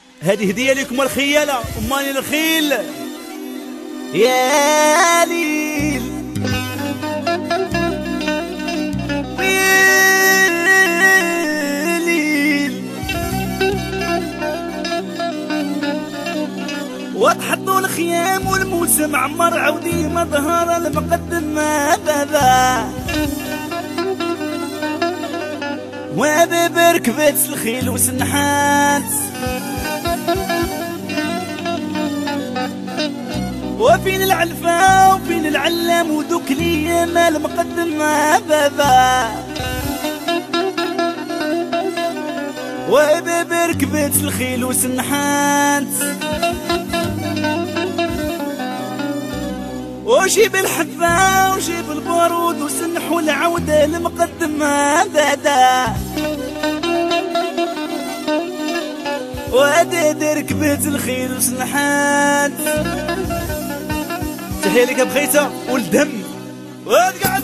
هذه هدية لكم الخيالة أماني الخيل يا ليل يا ليل وتحطوا الخيام والموسم عمر عودي مظهر المقدم بابا وباب ركبت الخيل وسنحات وفين العلفة وفين العلام ودوك ليام المقدم بابا وباب ركبت الخيل وسنحات وجيب الحبة وجيب البارود وسنحوا العودة المقدم بابا واداد ركبت الخيل وسنحات تحية لك بخيتة والدم واد قاعد